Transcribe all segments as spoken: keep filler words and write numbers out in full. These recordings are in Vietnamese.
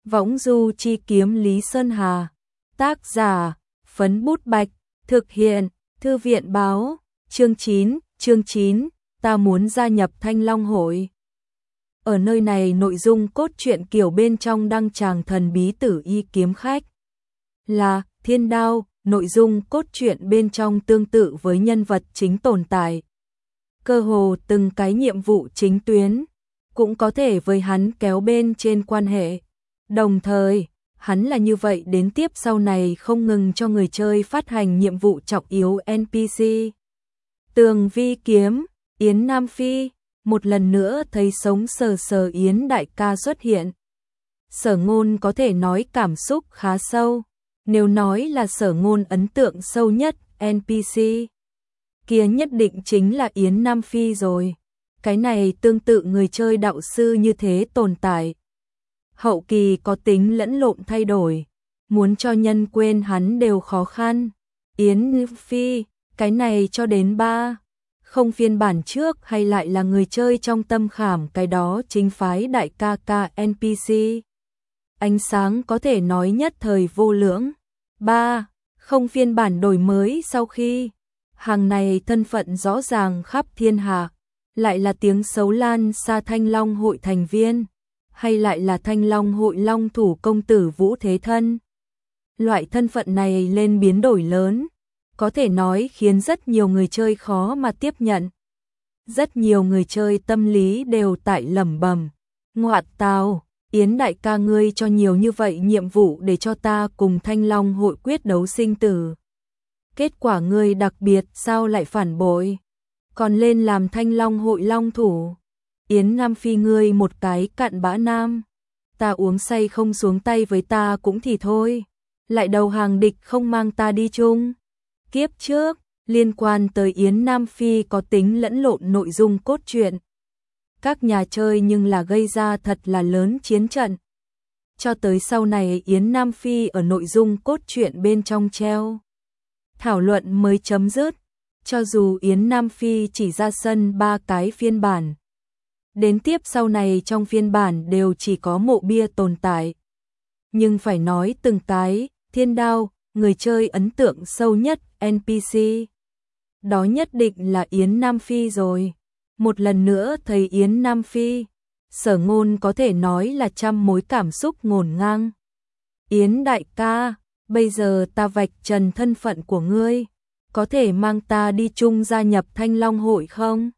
Võng du chi kiếm Lý Sơn Hà. Tác giả, Phấn Bút Bạch. Thực hiện, Thư viện báo. Chương chín, chương chín, ta muốn gia nhập Thanh Long Hội. Ở nơi này nội dung cốt truyện kiểu bên trong đăng tràng thần bí tử y kiếm khách là Thiên Đao, nội dung cốt truyện bên trong tương tự với nhân vật chính tồn tại. Cơ hồ từng cái nhiệm vụ chính tuyến, cũng có thể với hắn kéo bên trên quan hệ. Đồng thời, hắn là như vậy đến tiếp sau này không ngừng cho người chơi phát hành nhiệm vụ trọng yếu en pê xê. Tường Vi Kiếm, Yến Nam Phi, một lần nữa thấy sống sờ sờ Yến đại ca xuất hiện. Sở Ngôn có thể nói cảm xúc khá sâu, nếu nói là Sở Ngôn ấn tượng sâu nhất en pê xê, kia nhất định chính là Yến Nam Phi rồi. Cái này tương tự người chơi đạo sư như thế tồn tại. Hậu kỳ có tính lẫn lộn thay đổi, muốn cho nhân quên hắn đều khó khăn. Yến Phi, cái này cho đến ba, không phiên bản trước hay lại là người chơi trong tâm khảm cái đó chính phái đại ca ca en pê xê. Ánh sáng có thể nói nhất thời vô lưỡng. Ba, không phiên bản đổi mới sau khi hàng này thân phận rõ ràng khắp thiên hạ, lại là tiếng xấu lan xa Thanh Long Hội thành viên, hay lại là Thanh Long Hội long thủ công tử Vũ Thế Thân. Loại thân phận này lên biến đổi lớn, có thể nói khiến rất nhiều người chơi khó mà tiếp nhận. Rất nhiều người chơi tâm lý đều tại lẩm bẩm, ngoại tào, Yến đại ca ngươi cho nhiều như vậy nhiệm vụ để cho ta cùng Thanh Long Hội quyết đấu sinh tử. Kết quả ngươi đặc biệt sao lại phản bội, còn lên làm Thanh Long Hội long thủ. Yến Nam Phi ngươi một cái cặn bã nam, ta uống say không xuống tay với ta cũng thì thôi, lại đầu hàng địch không mang ta đi chung. Kiếp trước, liên quan tới Yến Nam Phi có tính lẫn lộn nội dung cốt truyện. Các nhà chơi nhưng là gây ra thật là lớn chiến trận. Cho tới sau này Yến Nam Phi ở nội dung cốt truyện bên trong treo. Thảo luận mới chấm dứt, cho dù Yến Nam Phi chỉ ra sân ba cái phiên bản. Đến tiếp sau này trong phiên bản đều chỉ có mộ bia tồn tại. Nhưng phải nói từng cái, Thiên Đao, người chơi ấn tượng sâu nhất en pê xê. Đó nhất định là Yến Nam Phi rồi. Một lần nữa thấy Yến Nam Phi, Sở Ngôn có thể nói là trăm mối cảm xúc ngổn ngang. Yến đại ca, bây giờ ta vạch trần thân phận của ngươi, có thể mang ta đi chung gia nhập Thanh Long Hội không?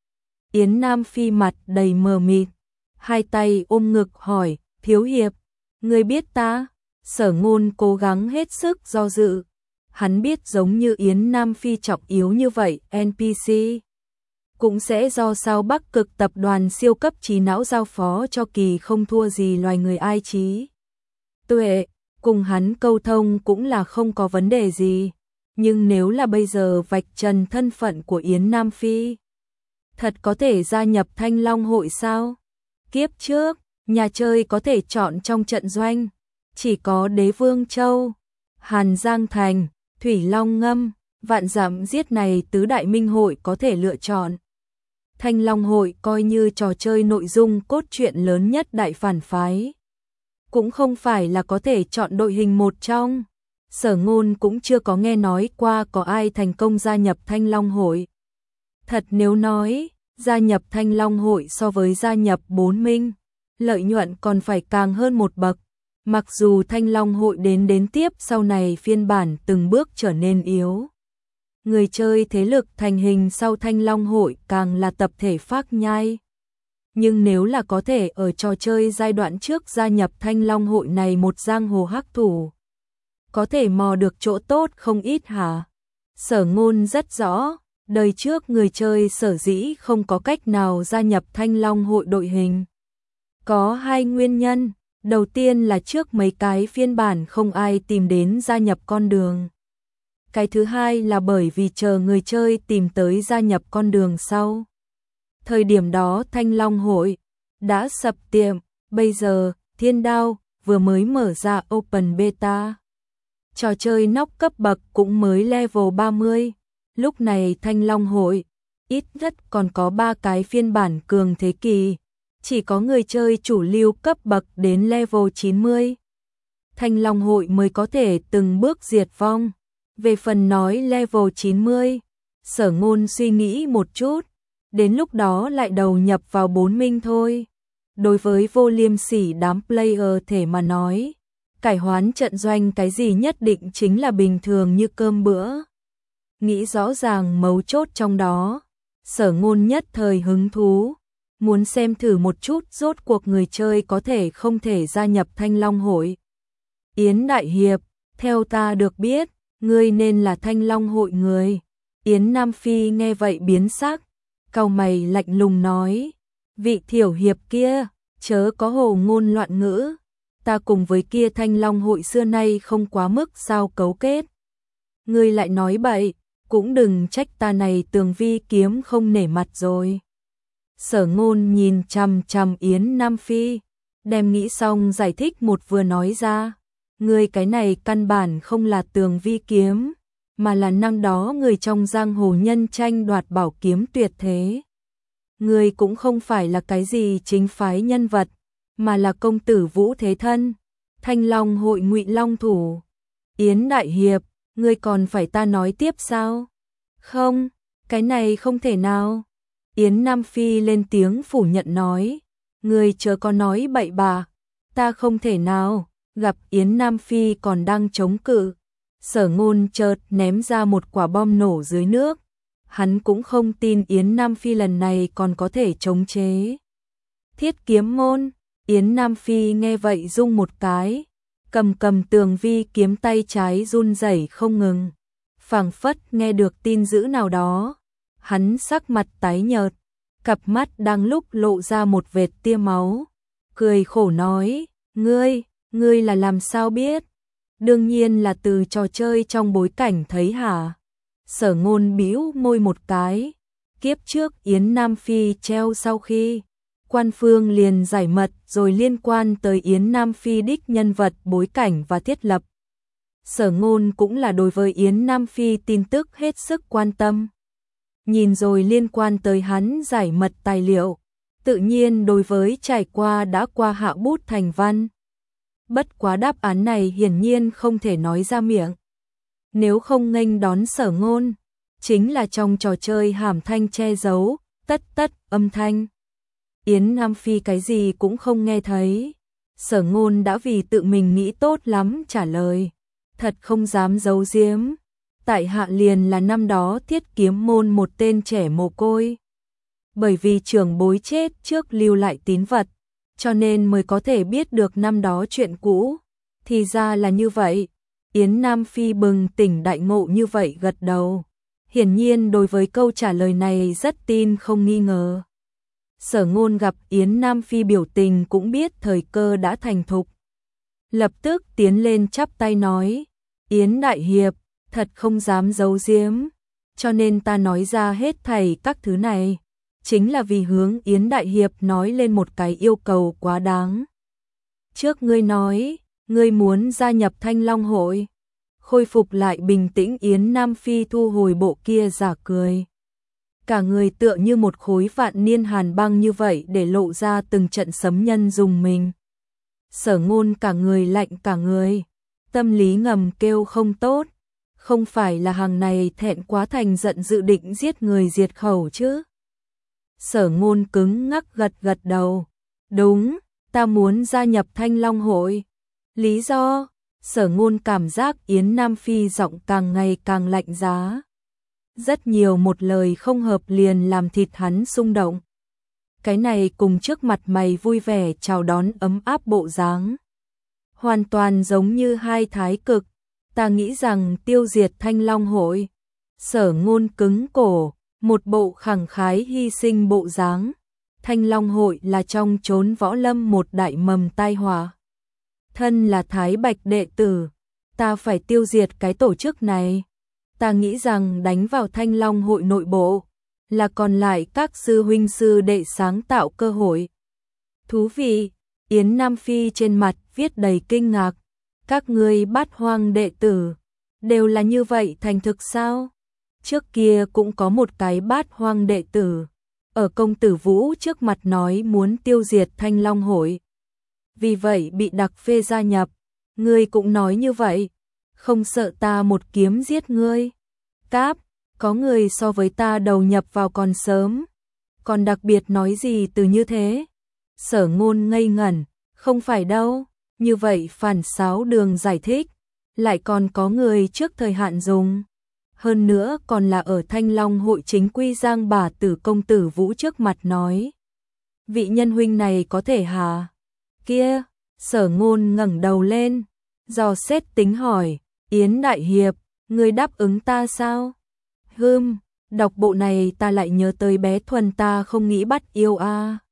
Yến Nam Phi mặt đầy mờ mịt, hai tay ôm ngực hỏi, thiếu hiệp, ngươi biết ta? Sở Ngôn cố gắng hết sức do dự. Hắn biết giống như Yến Nam Phi trọng yếu như vậy, en pê xê cũng sẽ do sao Bắc Cực tập đoàn siêu cấp trí não giao phó cho kỳ không thua gì loài người ai trí tuệ, cùng hắn câu thông cũng là không có vấn đề gì. Nhưng nếu là bây giờ vạch trần thân phận của Yến Nam Phi, thật có thể gia nhập Thanh Long Hội sao? Kiếp trước, nhà chơi có thể chọn trong trận doanh, chỉ có Đế Vương Châu, Hàn Giang Thành, Thủy Long Ngâm, Vạn Dặm Giết này tứ đại minh hội có thể lựa chọn. Thanh Long Hội coi như trò chơi nội dung cốt truyện lớn nhất đại phản phái, cũng không phải là có thể chọn đội hình một trong. Sở Ngôn cũng chưa có nghe nói qua có ai thành công gia nhập Thanh Long Hội. Thật nếu nói, gia nhập Thanh Long Hội so với gia nhập bốn minh, lợi nhuận còn phải càng hơn một bậc. Mặc dù Thanh Long Hội đến đến tiếp sau này phiên bản từng bước trở nên yếu. Người chơi thế lực thành hình sau Thanh Long Hội càng là tập thể phát nhai. Nhưng nếu là có thể ở trò chơi giai đoạn trước gia nhập Thanh Long Hội này một giang hồ hắc thủ, có thể mò được chỗ tốt không ít hả? Sở Ngôn rất rõ, đời trước người chơi sở dĩ không có cách nào gia nhập Thanh Long Hội đội hình. Có hai nguyên nhân, đầu tiên là trước mấy cái phiên bản không ai tìm đến gia nhập con đường. Cái thứ hai là bởi vì chờ người chơi tìm tới gia nhập con đường sau. Thời điểm đó Thanh Long Hội đã sập tiệm, bây giờ Thiên Đao vừa mới mở ra Open Beta. Trò chơi nóc cấp bậc cũng mới level ba mươi, lúc này Thanh Long Hội ít nhất còn có ba cái phiên bản cường thế kỳ, chỉ có người chơi chủ lưu cấp bậc đến level chín mươi Thanh Long hội mới có thể từng bước diệt vong. Về phần nói level chín mươi, Sở Ngôn suy nghĩ một chút, đến lúc đó lại đầu nhập vào bốn minh thôi. Đối với vô liêm sỉ đám player thể mà nói, cải hoán trận doanh cái gì nhất định chính là bình thường như cơm bữa. Nghĩ rõ ràng mấu chốt trong đó, Sở Ngôn nhất thời hứng thú, muốn xem thử một chút rốt cuộc người chơi có thể không thể gia nhập Thanh Long hội. Yến Đại Hiệp, theo ta được biết, ngươi nên là Thanh Long hội người. Yến Nam Phi nghe vậy biến sắc, cau mày lạnh lùng nói, vị thiểu hiệp kia, chớ có hồ ngôn loạn ngữ, ta cùng với kia Thanh Long hội xưa nay không quá mức sao cấu kết. Ngươi lại nói bậy, cũng đừng trách ta này Tường Vi kiếm không nể mặt rồi. Sở Ngôn nhìn chằm chằm Yến Nam Phi, đem nghĩ xong giải thích một vừa nói ra, ngươi cái này căn bản không là Tường Vi kiếm, mà là năm đó người trong giang hồ nhân tranh đoạt bảo kiếm tuyệt thế. Ngươi cũng không phải là cái gì chính phái nhân vật, mà là công tử Vũ Thế Thân, Thanh Long hội Ngụy Long thủ. Yến Đại Hiệp, ngươi còn phải ta nói tiếp sao? Không, cái này không thể nào. Yến Nam Phi lên tiếng phủ nhận nói, ngươi chớ có nói bậy bạ, ta không thể nào. Gặp Yến Nam Phi còn đang chống cự, Sở Ngôn chợt ném ra một quả bom nổ dưới nước. Hắn cũng không tin Yến Nam Phi lần này còn có thể chống chế. Thiết kiếm môn, Yến Nam Phi nghe vậy rung một cái, cầm cầm Tường Vi kiếm tay trái run rẩy không ngừng, phảng phất nghe được tin dữ nào đó. Hắn sắc mặt tái nhợt, cặp mắt đang lúc lộ ra một vệt tia máu, cười khổ nói, ngươi, ngươi là làm sao biết? Đương nhiên là từ trò chơi trong bối cảnh thấy hả? Sở Ngôn bĩu môi một cái, kiếp trước Yến Nam Phi treo sau khi quan phương liền giải mật rồi liên quan tới Yến Nam Phi đích nhân vật bối cảnh và thiết lập. Sở Ngôn cũng là đối với Yến Nam Phi tin tức hết sức quan tâm. Nhìn rồi liên quan tới hắn giải mật tài liệu, tự nhiên đối với trải qua đã qua hạ bút thành văn. Bất quá đáp án này hiển nhiên không thể nói ra miệng. Nếu không nghênh đón Sở Ngôn, chính là trong trò chơi hàm thanh che giấu, tất tất âm thanh. Yến Nam Phi cái gì cũng không nghe thấy. Sở Ngôn đã vì tự mình nghĩ tốt lắm trả lời, thật không dám giấu giếm. Tại hạ liền là năm đó Thiết kiếm môn một tên trẻ mồ côi. Bởi vì trưởng bối chết trước lưu lại tín vật, cho nên mới có thể biết được năm đó chuyện cũ. Thì ra là như vậy. Yến Nam Phi bừng tỉnh đại ngộ như vậy gật đầu. Hiển nhiên đối với câu trả lời này rất tin không nghi ngờ. Sở Ngôn gặp Yến Nam Phi biểu tình cũng biết thời cơ đã thành thục. Lập tức tiến lên chắp tay nói, Yến Đại Hiệp, thật không dám giấu giếm, cho nên ta nói ra hết thảy các thứ này, chính là vì hướng Yến Đại Hiệp nói lên một cái yêu cầu quá đáng. Trước ngươi nói, ngươi muốn gia nhập Thanh Long hội. Khôi phục lại bình tĩnh Yến Nam Phi thu hồi bộ kia giả cười. Cả người tựa như một khối vạn niên hàn băng như vậy để lộ ra từng trận sấm nhân dùng mình. Sở Ngôn cả người lạnh cả người, tâm lý ngầm kêu không tốt. Không phải là hàng này thẹn quá thành giận dự định giết người diệt khẩu chứ? Sở Ngôn cứng ngắc gật gật đầu. Đúng, ta muốn gia nhập Thanh Long hội. Lý do? Sở Ngôn cảm giác Yến Nam Phi giọng càng ngày càng lạnh giá. Rất nhiều một lời không hợp liền làm thịt hắn xung động. Cái này cùng trước mặt mày vui vẻ chào đón ấm áp bộ dáng, hoàn toàn giống như hai thái cực. Ta nghĩ rằng tiêu diệt Thanh Long hội. Sở Ngôn cứng cổ, một bộ khẳng khái hy sinh bộ dáng. Thanh Long hội là trong chốn võ lâm một đại mầm tai họa. Thân là Thái Bạch đệ tử, ta phải tiêu diệt cái tổ chức này. Ta nghĩ rằng đánh vào Thanh Long hội nội bộ là còn lại các sư huynh sư đệ sáng tạo cơ hội. Thú vị, Yến Nam Phi trên mặt viết đầy kinh ngạc. Các ngươi Bát Hoang đệ tử đều là như vậy thành thực sao? Trước kia cũng có một cái Bát Hoang đệ tử, ở công tử Vũ trước mặt nói muốn tiêu diệt Thanh Long hội. Vì vậy bị đặc phê gia nhập, ngươi cũng nói như vậy, không sợ ta một kiếm giết ngươi. Cáp, có người so với ta đầu nhập vào còn sớm, còn đặc biệt nói gì từ như thế. Sở Ngôn ngây ngẩn, không phải đâu, như vậy phản xáo đường giải thích, lại còn có người trước thời hạn dùng. Hơn nữa còn là ở Thanh Long hội chính quy Giang bà tử công tử Vũ trước mặt nói. Vị nhân huynh này có thể hả? Kia, Sở Ngôn ngẩng đầu lên, dò xét tính hỏi, Yến đại hiệp, ngươi đáp ứng ta sao? Hừm, đọc bộ này ta lại nhớ tới bé Thuần ta không nghĩ bắt yêu a. À.